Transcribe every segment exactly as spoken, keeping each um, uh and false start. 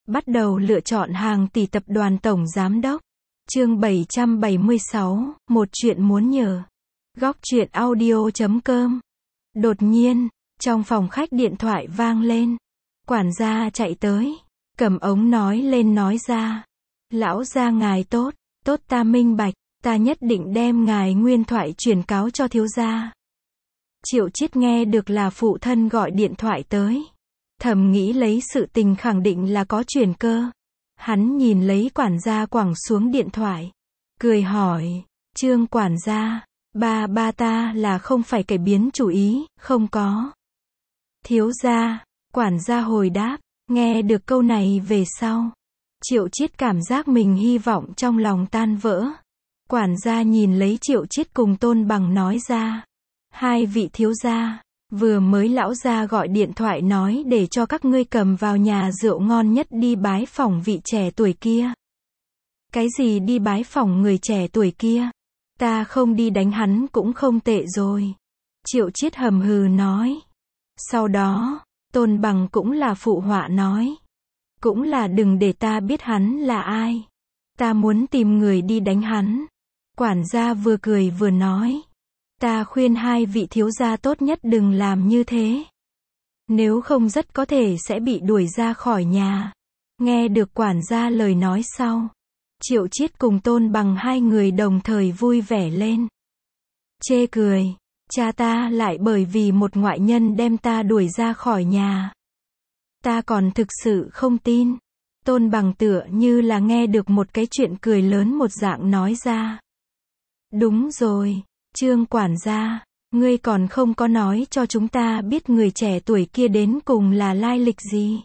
Bắt đầu lựa chọn hàng tỷ tập đoàn tổng giám đốc. Chương bảy trăm bảy mươi sáu, một chuyện muốn nhờ. Góc truyện audio chấm com. Đột nhiên, trong phòng khách điện thoại vang lên. Quản gia chạy tới, cầm ống nói lên nói ra. Lão gia ngài tốt, tốt ta minh bạch, ta nhất định đem ngài nguyên thoại truyền cáo cho thiếu gia. Triệu Chiết nghe được là phụ thân gọi điện thoại tới. Thầm nghĩ lấy sự tình khẳng định là có chuyển cơ. Hắn nhìn lấy quản gia quẳng xuống điện thoại. Cười hỏi, Trương quản gia, ba ba ta là không phải cải biến chủ ý, không có. Thiếu gia, quản gia hồi đáp, nghe được câu này về sau. Triệu Chiết cảm giác mình hy vọng trong lòng tan vỡ. Quản gia nhìn lấy Triệu Chiết cùng Tôn Bằng nói ra. Hai vị thiếu gia, vừa mới lão gia gọi điện thoại nói để cho các ngươi cầm vào nhà rượu ngon nhất đi bái phỏng vị trẻ tuổi kia. Cái gì đi bái phỏng người trẻ tuổi kia? Ta không đi đánh hắn cũng không tệ rồi. Triệu Chiết hầm hừ nói. Sau đó, Tôn Bằng cũng là phụ họa nói. Cũng là đừng để ta biết hắn là ai. Ta muốn tìm người đi đánh hắn. Quản gia vừa cười vừa nói. Ta khuyên hai vị thiếu gia tốt nhất đừng làm như thế. Nếu không rất có thể sẽ bị đuổi ra khỏi nhà. Nghe được quản gia lời nói sau. Triệu Chiết cùng Tôn Bằng hai người đồng thời vui vẻ lên. Chê cười, cha ta lại bởi vì một ngoại nhân đem ta đuổi ra khỏi nhà. Ta còn thực sự không tin. Tôn Bằng tựa như là nghe được một cái chuyện cười lớn một dạng nói ra. Đúng rồi, Trương quản gia, ngươi còn không có nói cho chúng ta biết người trẻ tuổi kia đến cùng là lai lịch gì.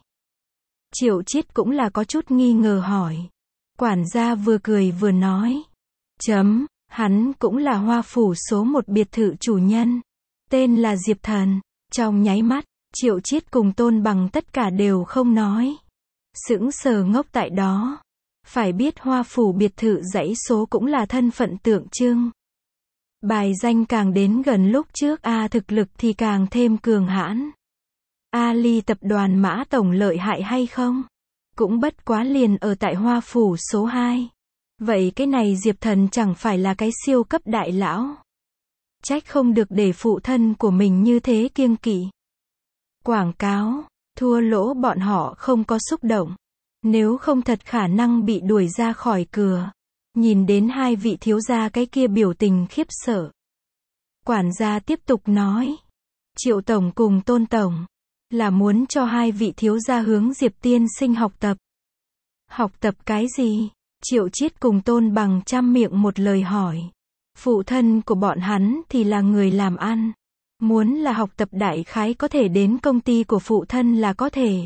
Triệu Chiết cũng là có chút nghi ngờ hỏi. Quản gia vừa cười vừa nói. Chấm, hắn cũng là Hoa Phủ số một biệt thự chủ nhân. Tên là Diệp Thần. Trong nháy mắt, Triệu Chiết cùng Tôn Bằng tất cả đều không nói. Sững sờ ngốc tại đó. Phải biết Hoa Phủ biệt thự dãy số cũng là thân phận tượng trưng. Bài danh càng đến gần lúc trước A thực lực thì càng thêm cường hãn. A Ly tập đoàn Mã Tổng lợi hại hay không? Cũng bất quá liền ở tại Hoa Phủ số hai. Vậy cái này Diệp Thần chẳng phải là cái siêu cấp đại lão. Trách không được để phụ thân của mình như thế kiêng kỵ. Quảng cáo, thua lỗ bọn họ không có xúc động. Nếu không thật khả năng bị đuổi ra khỏi cửa. Nhìn đến hai vị thiếu gia cái kia biểu tình khiếp sợ. Quản gia tiếp tục nói. Triệu Tổng cùng Tôn Tổng. Là muốn cho hai vị thiếu gia hướng Diệp tiên sinh học tập. Học tập cái gì? Triệu Chiết cùng Tôn Bằng trăm miệng một lời hỏi. Phụ thân của bọn hắn thì là người làm ăn. Muốn là học tập đại khái có thể đến công ty của phụ thân là có thể.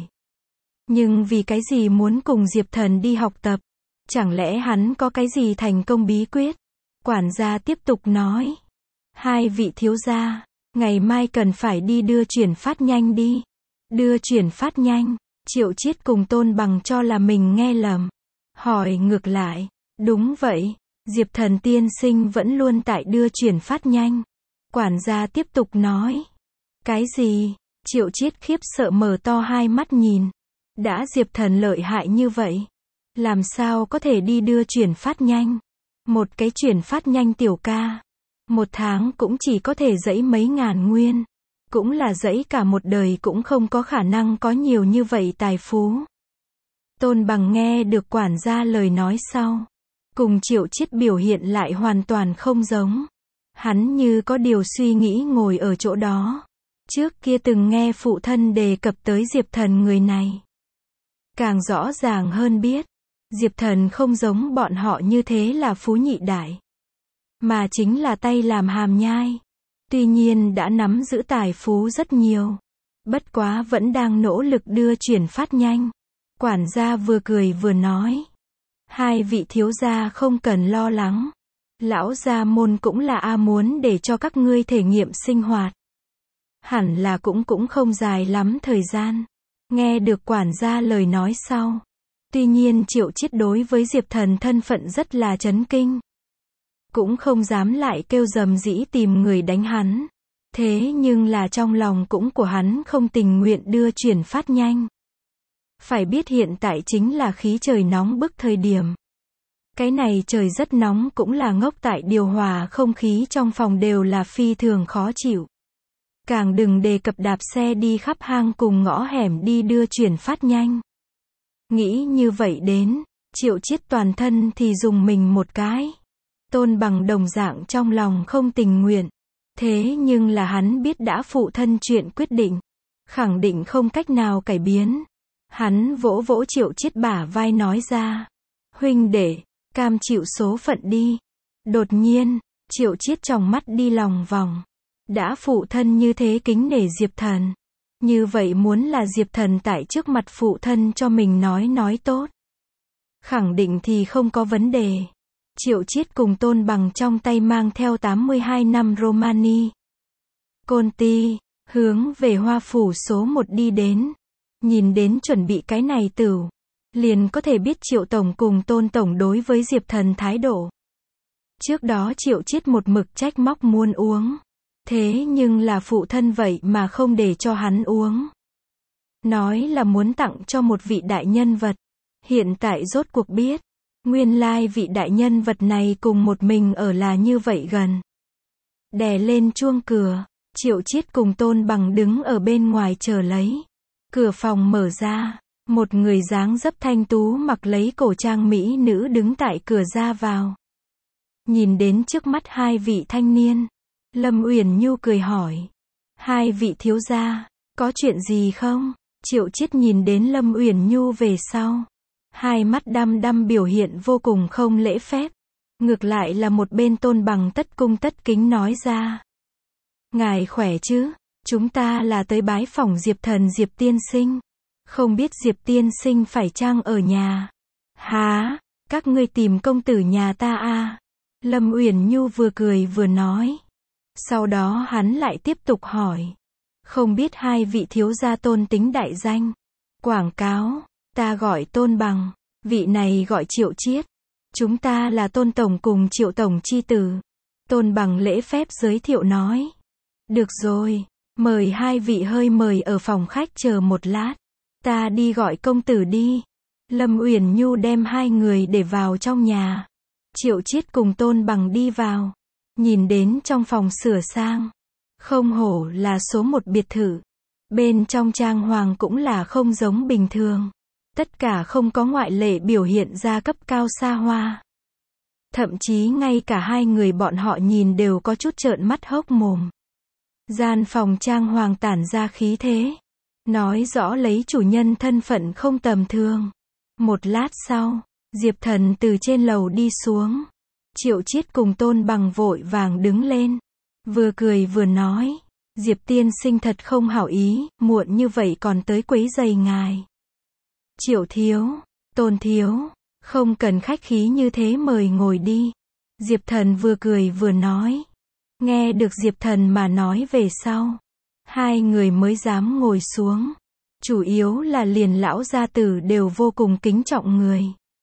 Nhưng vì cái gì muốn cùng Diệp Thần đi học tập? Chẳng lẽ hắn có cái gì thành công bí quyết? Quản gia tiếp tục nói. Hai vị thiếu gia, ngày mai cần phải đi đưa chuyển phát nhanh đi. Đưa chuyển phát nhanh. Triệu Chiết cùng Tôn Bằng cho là mình nghe lầm. Hỏi ngược lại. Đúng vậy, Diệp Thần tiên sinh vẫn luôn tại đưa chuyển phát nhanh. Quản gia tiếp tục nói. Cái gì? Triệu Chiết khiếp sợ mở to hai mắt nhìn. Đã Diệp Thần lợi hại như vậy. Làm sao có thể đi đưa chuyển phát nhanh? Một cái chuyển phát nhanh tiểu ca. Một tháng cũng chỉ có thể dẫy mấy ngàn nguyên. Cũng là dẫy cả một đời cũng không có khả năng có nhiều như vậy tài phú. Tôn Bằng nghe được quản gia lời nói sau. Cùng Triệu Chiết biểu hiện lại hoàn toàn không giống. Hắn như có điều suy nghĩ ngồi ở chỗ đó. Trước kia từng nghe phụ thân đề cập tới Diệp Thần người này. Càng rõ ràng hơn biết. Diệp Thần không giống bọn họ như thế là phú nhị đại. Mà chính là tay làm hàm nhai. Tuy nhiên đã nắm giữ tài phú rất nhiều. Bất quá vẫn đang nỗ lực đưa chuyển phát nhanh. Quản gia vừa cười vừa nói. Hai vị thiếu gia không cần lo lắng. Lão gia môn cũng là A muốn để cho các ngươi thể nghiệm sinh hoạt. Hẳn là cũng cũng không dài lắm thời gian. Nghe được quản gia lời nói sau. Tuy nhiên Triệu Chiết đối với Diệp Thần thân phận rất là chấn kinh. Cũng không dám lại kêu rầm rĩ tìm người đánh hắn. Thế nhưng là trong lòng cũng của hắn không tình nguyện đưa chuyển phát nhanh. Phải biết hiện tại chính là khí trời nóng bức thời điểm. Cái này trời rất nóng cũng là ngốc tại điều hòa không khí trong phòng đều là phi thường khó chịu. Càng đừng đề cập đạp xe đi khắp hang cùng ngõ hẻm đi đưa chuyển phát nhanh. Nghĩ như vậy đến, Triệu Chiết toàn thân thì dùng mình một cái. Tôn Bằng đồng dạng trong lòng không tình nguyện. Thế nhưng là hắn biết đã phụ thân chuyện quyết định. Khẳng định không cách nào cải biến. Hắn vỗ vỗ Triệu Chiết bả vai nói ra. Huynh đệ, cam chịu số phận đi. Đột nhiên, Triệu Chiết trong mắt đi lòng vòng. Đã phụ thân như thế kính nể Diệp Thần. Như vậy muốn là Diệp Thần tại trước mặt phụ thân cho mình nói nói tốt. Khẳng định thì không có vấn đề. Triệu Chiết cùng Tôn Bằng trong tay mang theo tám mươi hai năm Romani. Conti, hướng về Hoa Phủ số một đi đến. Nhìn đến chuẩn bị cái này tửu. Liền có thể biết Triệu Tổng cùng Tôn Tổng đối với Diệp Thần thái độ. Trước đó Triệu Chiết một mực trách móc muốn uống. Thế nhưng là phụ thân vậy mà không để cho hắn uống. Nói là muốn tặng cho một vị đại nhân vật. Hiện tại rốt cuộc biết. Nguyên lai vị đại nhân vật này cùng một mình ở là như vậy gần. Đè lên chuông cửa. Triệu Chiết cùng Tôn Bằng đứng ở bên ngoài chờ lấy. Cửa phòng mở ra. Một người dáng dấp thanh tú mặc lấy cổ trang mỹ nữ đứng tại cửa ra vào. Nhìn đến trước mắt hai vị thanh niên. Lâm Uyển Nhu cười hỏi. Hai vị thiếu gia, có chuyện gì không? Triệu Chiết nhìn đến Lâm Uyển Nhu về sau. Hai mắt đăm đăm biểu hiện vô cùng không lễ phép. Ngược lại là một bên Tôn Bằng tất cung tất kính nói ra. Ngài khỏe chứ? Chúng ta là tới bái phỏng Diệp Thần Diệp tiên sinh. Không biết Diệp tiên sinh phải chăng ở nhà? Hả? Các ngươi tìm công tử nhà ta à? Lâm Uyển Nhu vừa cười vừa nói. Sau đó hắn lại tiếp tục hỏi. Không biết hai vị thiếu gia tôn tính đại danh. Quảng cáo, ta gọi Tôn Bằng, vị này gọi Triệu Chiết. Chúng ta là Tôn Tổng cùng Triệu Tổng chi tử. Tôn Bằng lễ phép giới thiệu nói. Được rồi, mời hai vị hơi mời ở phòng khách chờ một lát. Ta đi gọi công tử đi. Lâm Uyển Nhu đem hai người để vào trong nhà. Triệu Chiết cùng Tôn Bằng đi vào. Nhìn đến trong phòng sửa sang. Không hổ là số một biệt thự. Bên trong trang hoàng cũng là không giống bình thường. Tất cả không có ngoại lệ biểu hiện ra cấp cao xa hoa. Thậm chí ngay cả hai người bọn họ nhìn đều có chút trợn mắt hốc mồm. Gian phòng trang hoàng tản ra khí thế. Nói rõ lấy chủ nhân thân phận không tầm thường. Một lát sau, Diệp Thần từ trên lầu đi xuống. Triệu Chiết cùng Tôn Bằng vội vàng đứng lên. Vừa cười vừa nói. Diệp tiên sinh thật không hảo ý, muộn như vậy còn tới quấy rầy ngài. Triệu thiếu, Tôn thiếu, không cần khách khí như thế mời ngồi đi. Diệp Thần vừa cười vừa nói. Nghe được Diệp Thần mà nói về sau. Hai người mới dám ngồi xuống. Chủ yếu là liền lão gia tử đều vô cùng kính trọng người.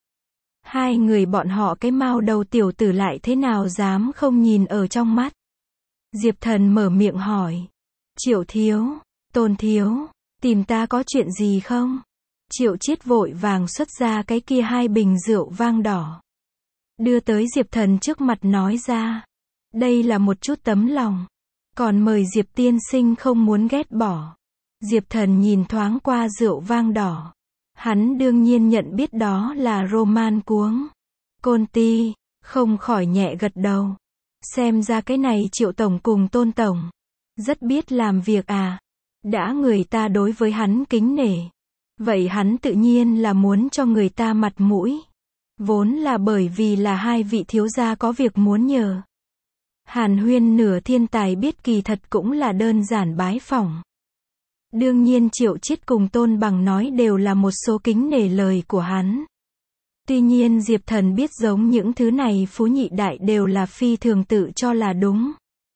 Hai người bọn họ cái mao đầu tiểu tử lại thế nào dám không nhìn ở trong mắt. Diệp Thần mở miệng hỏi. Triệu thiếu, Tôn thiếu, tìm ta có chuyện gì không? Triệu Chiết vội vàng xuất ra cái kia hai bình rượu vang đỏ. Đưa tới Diệp Thần trước mặt nói ra. Đây là một chút tấm lòng. Còn mời Diệp tiên sinh không muốn ghét bỏ. Diệp Thần nhìn thoáng qua rượu vang đỏ. Hắn đương nhiên nhận biết đó là Roman cuống. Conti, không khỏi nhẹ gật đầu. Xem ra cái này Triệu Tổng cùng Tôn Tổng. Rất biết làm việc à. Đã người ta đối với hắn kính nể. Vậy hắn tự nhiên là muốn cho người ta mặt mũi. Vốn là bởi vì là hai vị thiếu gia có việc muốn nhờ. Hàn huyên nửa thiên tài biết kỳ thật cũng là đơn giản bái phỏng. Đương nhiên Triệu Chiết cùng Tôn Bằng nói đều là một số kính nể lời của hắn. Tuy nhiên Diệp Thần biết giống những thứ này phú nhị đại đều là phi thường tự cho là đúng.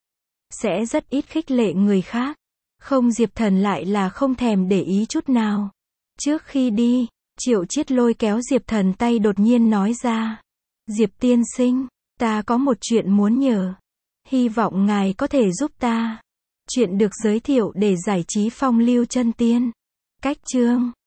Sẽ rất ít khích lệ người khác. Không, Diệp Thần lại là không thèm để ý chút nào. Trước khi đi, Triệu Chiết lôi kéo Diệp Thần tay đột nhiên nói ra. Diệp tiên sinh, ta có một chuyện muốn nhờ. Hy vọng ngài có thể giúp ta. Chuyện được giới thiệu để giải trí phong lưu chân tiên. Cách chương